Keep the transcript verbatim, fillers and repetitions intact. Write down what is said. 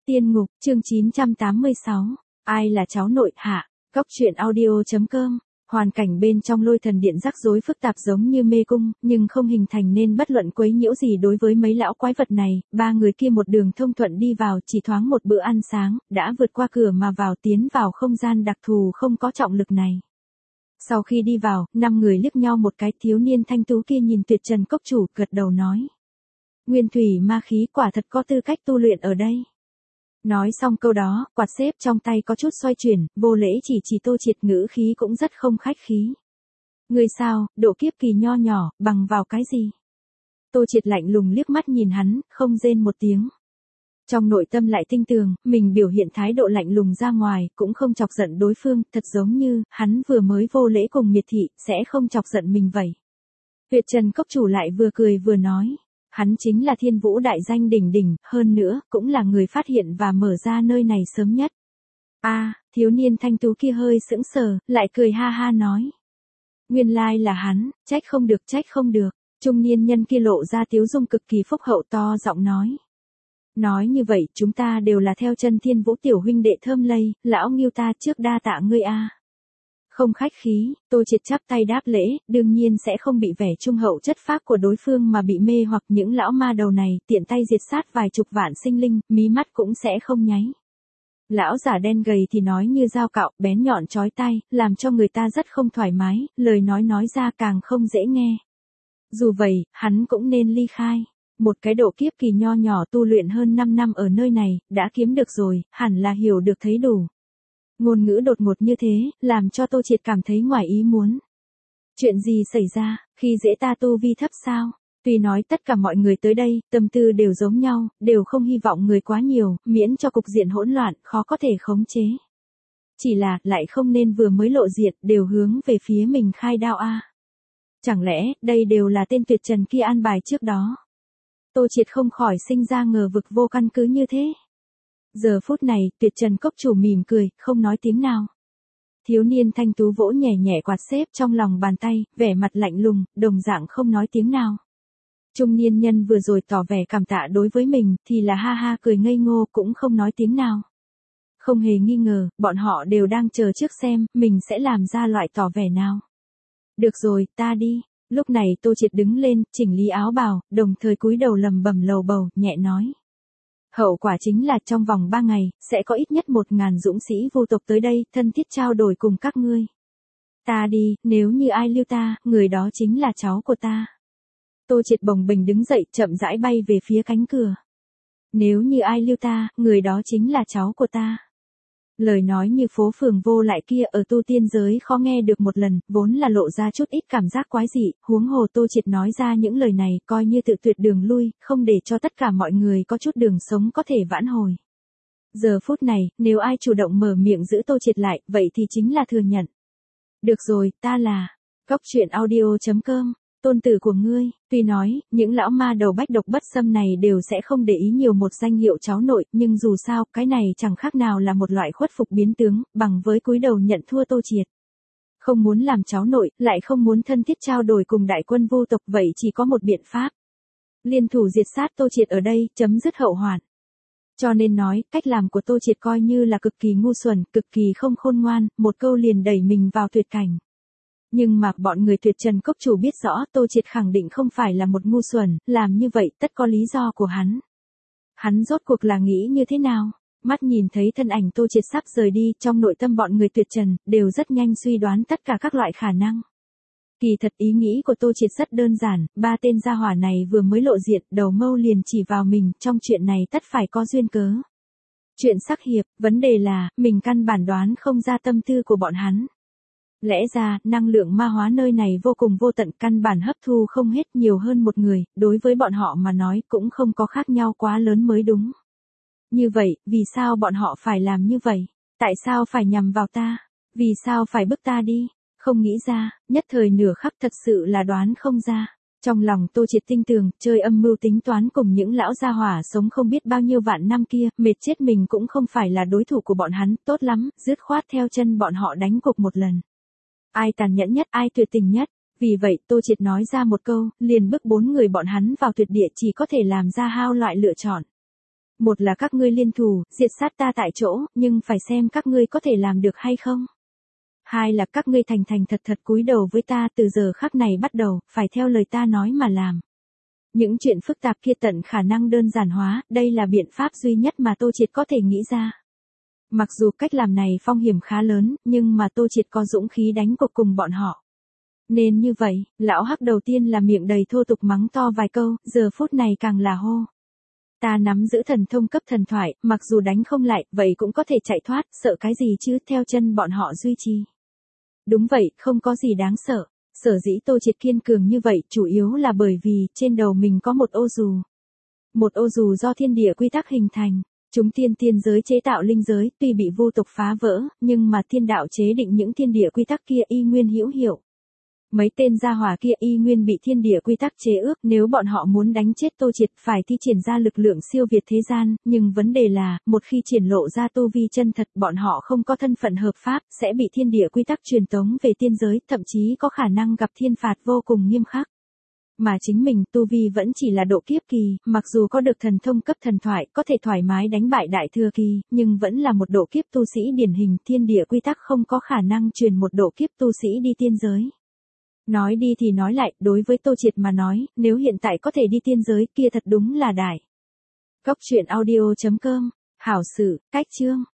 Tiên ngục, chương chín trăm tám mươi sáu. Ai là cháu nội, hạ? Cóc truyện audio.com. Hoàn cảnh bên trong lôi thần điện rắc rối phức tạp giống như mê cung, nhưng không hình thành nên bất luận quấy nhiễu gì đối với mấy lão quái vật này. Ba người kia một đường thông thuận đi vào, chỉ thoáng một bữa ăn sáng, đã vượt qua cửa mà vào, tiến vào không gian đặc thù không có trọng lực này. Sau khi đi vào, năm người liếc nhau một cái, thiếu niên thanh tú kia nhìn Tuyệt Trần Cốc chủ, gật đầu nói: Nguyên thủy ma khí quả thật có tư cách tu luyện ở đây. Nói xong câu đó, quạt xếp trong tay có chút xoay chuyển, vô lễ chỉ chỉ Tô Triệt, ngữ khí cũng rất không khách khí. Người sao, độ kiếp kỳ nho nhỏ, bằng vào cái gì? Tô Triệt lạnh lùng liếc mắt nhìn hắn, không rên một tiếng. Trong nội tâm lại tinh tường, mình biểu hiện thái độ lạnh lùng ra ngoài, cũng không chọc giận đối phương, thật giống như, hắn vừa mới vô lễ cùng miệt thị, sẽ không chọc giận mình vậy. Tuyệt Trần Cốc chủ lại vừa cười vừa nói: Hắn chính là Thiên Vũ đại danh đỉnh đỉnh, hơn nữa, cũng là người phát hiện và mở ra nơi này sớm nhất. A, à, thiếu niên thanh tú kia hơi sững sờ, lại cười ha ha nói: Nguyên lai là hắn, trách không được, trách không được. Trung niên nhân kia lộ ra tiếu dung cực kỳ phúc hậu, to giọng nói: Nói như vậy, chúng ta đều là theo chân Thiên Vũ tiểu huynh đệ thơm lây, lão Ngưu ta trước đa tạ ngươi a. Không khách khí, Tô Triệt chắp tay đáp lễ, đương nhiên sẽ không bị vẻ trung hậu chất phác của đối phương mà bị mê hoặc. Những lão ma đầu này, tiện tay diệt sát vài chục vạn sinh linh, mí mắt cũng sẽ không nháy. Lão giả đen gầy thì nói như dao cạo, bén nhọn chói tai, làm cho người ta rất không thoải mái, lời nói nói ra càng không dễ nghe. Dù vậy, hắn cũng nên ly khai. Một cái độ kiếp kỳ nho nhỏ tu luyện hơn năm năm ở nơi này, đã kiếm được rồi, hẳn là hiểu được thấy đủ. Ngôn ngữ đột ngột như thế, làm cho Tô Triệt cảm thấy ngoài ý muốn. Chuyện gì xảy ra, khi dễ ta tu vi thấp sao? Tuy nói tất cả mọi người tới đây, tâm tư đều giống nhau, đều không hy vọng người quá nhiều, miễn cho cục diện hỗn loạn, khó có thể khống chế. Chỉ là, lại không nên vừa mới lộ diện, đều hướng về phía mình khai đao a. Chẳng lẽ, đây đều là tên Tuyệt Trần kia an bài trước đó? Tô Triệt không khỏi sinh ra ngờ vực vô căn cứ như thế. Giờ phút này, Tuyệt Trần Cốc chủ mỉm cười, không nói tiếng nào. Thiếu niên thanh tú vỗ nhẹ nhẹ quạt xếp trong lòng bàn tay, vẻ mặt lạnh lùng, đồng dạng không nói tiếng nào. Trung niên nhân vừa rồi tỏ vẻ cảm tạ đối với mình, thì là ha ha cười ngây ngô, cũng không nói tiếng nào. Không hề nghi ngờ, bọn họ đều đang chờ trước xem, mình sẽ làm ra loại tỏ vẻ nào. Được rồi, ta đi. Lúc này Tô Triệt đứng lên, chỉnh lý áo bào, đồng thời cúi đầu lầm bầm lầu bầu, nhẹ nói: Hậu quả chính là trong vòng ba ngày, sẽ có ít nhất một ngàn dũng sĩ vô tộc tới đây, thân thiết trao đổi cùng các ngươi. Ta đi, nếu như ai lưu ta, người đó chính là cháu của ta. Tô Triệt bồng bềnh đứng dậy, chậm rãi bay về phía cánh cửa. Nếu như ai lưu ta, người đó chính là cháu của ta. Lời nói như phố phường vô lại kia ở tu tiên giới khó nghe được một lần, vốn là lộ ra chút ít cảm giác quái dị, huống hồ Tô Triệt nói ra những lời này coi như tự tuyệt đường lui, không để cho tất cả mọi người có chút đường sống có thể vãn hồi. Giờ phút này, nếu ai chủ động mở miệng giữ Tô Triệt lại, vậy thì chính là thừa nhận. Được rồi, ta là Cóc truyện audio.com. Tôn tử của ngươi. Tuy nói, những lão ma đầu bách độc bất xâm này đều sẽ không để ý nhiều một danh hiệu cháu nội, nhưng dù sao, cái này chẳng khác nào là một loại khuất phục biến tướng, bằng với cúi đầu nhận thua Tô Triệt. Không muốn làm cháu nội, lại không muốn thân thiết trao đổi cùng đại quân vô tộc, vậy chỉ có một biện pháp. Liên thủ diệt sát Tô Triệt ở đây, chấm dứt hậu hoạn. Cho nên nói, cách làm của Tô Triệt coi như là cực kỳ ngu xuẩn, cực kỳ không khôn ngoan, một câu liền đẩy mình vào tuyệt cảnh. Nhưng mà bọn người Tuyệt Trần Cốc chủ biết rõ Tô Triệt khẳng định không phải là một ngu xuẩn, làm như vậy tất có lý do của hắn. Hắn rốt cuộc là nghĩ như thế nào? Mắt nhìn thấy thân ảnh Tô Triệt sắp rời đi, trong nội tâm bọn người Tuyệt Trần, đều rất nhanh suy đoán tất cả các loại khả năng. Kỳ thật ý nghĩ của Tô Triệt rất đơn giản, ba tên gia hỏa này vừa mới lộ diện, đầu mâu liền chỉ vào mình, trong chuyện này tất phải có duyên cớ. Chuyện sắc hiệp, vấn đề là, mình căn bản đoán không ra tâm tư của bọn hắn. Lẽ ra, năng lượng ma hóa nơi này vô cùng vô tận, căn bản hấp thu không hết, nhiều hơn một người, đối với bọn họ mà nói cũng không có khác nhau quá lớn mới đúng. Như vậy, vì sao bọn họ phải làm như vậy? Tại sao phải nhằm vào ta? Vì sao phải bức ta đi? Không nghĩ ra, nhất thời nửa khắc thật sự là đoán không ra. Trong lòng Tô Triệt tinh tường, chơi âm mưu tính toán cùng những lão gia hỏa sống không biết bao nhiêu vạn năm kia, mệt chết mình cũng không phải là đối thủ của bọn hắn, tốt lắm, dứt khoát theo chân bọn họ đánh cục một lần. Ai tàn nhẫn nhất, ai tuyệt tình nhất. Vì vậy, Tô Triệt nói ra một câu, liền bức bốn người bọn hắn vào tuyệt địa, chỉ có thể làm ra hao loại lựa chọn. Một là các ngươi liên thủ, diệt sát ta tại chỗ, nhưng phải xem các ngươi có thể làm được hay không. Hai là các ngươi thành thành thật thật cúi đầu với ta từ giờ khắc này bắt đầu, phải theo lời ta nói mà làm. Những chuyện phức tạp kia tận khả năng đơn giản hóa, đây là biện pháp duy nhất mà Tô Triệt có thể nghĩ ra. Mặc dù cách làm này phong hiểm khá lớn, nhưng mà Tô Triệt có dũng khí đánh cuộc cùng bọn họ. Nên như vậy, lão hắc đầu tiên là miệng đầy thô tục mắng to vài câu, giờ phút này càng là hô. Ta nắm giữ thần thông cấp thần thoại, mặc dù đánh không lại, vậy cũng có thể chạy thoát, sợ cái gì chứ, theo chân bọn họ duy trì. Đúng vậy, không có gì đáng sợ. Sở dĩ Tô Triệt kiên cường như vậy, chủ yếu là bởi vì, trên đầu mình có một ô dù. Một ô dù do thiên địa quy tắc hình thành. Chúng tiên tiên giới chế tạo linh giới, tuy bị vô tục phá vỡ, nhưng mà thiên đạo chế định những thiên địa quy tắc kia y nguyên hữu hiệu. Mấy tên gia hỏa kia y nguyên bị thiên địa quy tắc chế ước, nếu bọn họ muốn đánh chết Tô Triệt phải thi triển ra lực lượng siêu việt thế gian, nhưng vấn đề là, một khi triển lộ ra tu vi chân thật, bọn họ không có thân phận hợp pháp, sẽ bị thiên địa quy tắc truyền tống về tiên giới, thậm chí có khả năng gặp thiên phạt vô cùng nghiêm khắc. Mà chính mình tu vi vẫn chỉ là độ kiếp kỳ, mặc dù có được thần thông cấp thần thoại, có thể thoải mái đánh bại đại thừa kỳ, nhưng vẫn là một độ kiếp tu sĩ điển hình, thiên địa quy tắc không có khả năng truyền một độ kiếp tu sĩ đi tiên giới. Nói đi thì nói lại, đối với Tô Triệt mà nói, nếu hiện tại có thể đi tiên giới kia thật đúng là đại. Cốc truyện audio chấm com, hảo sự, cách chương.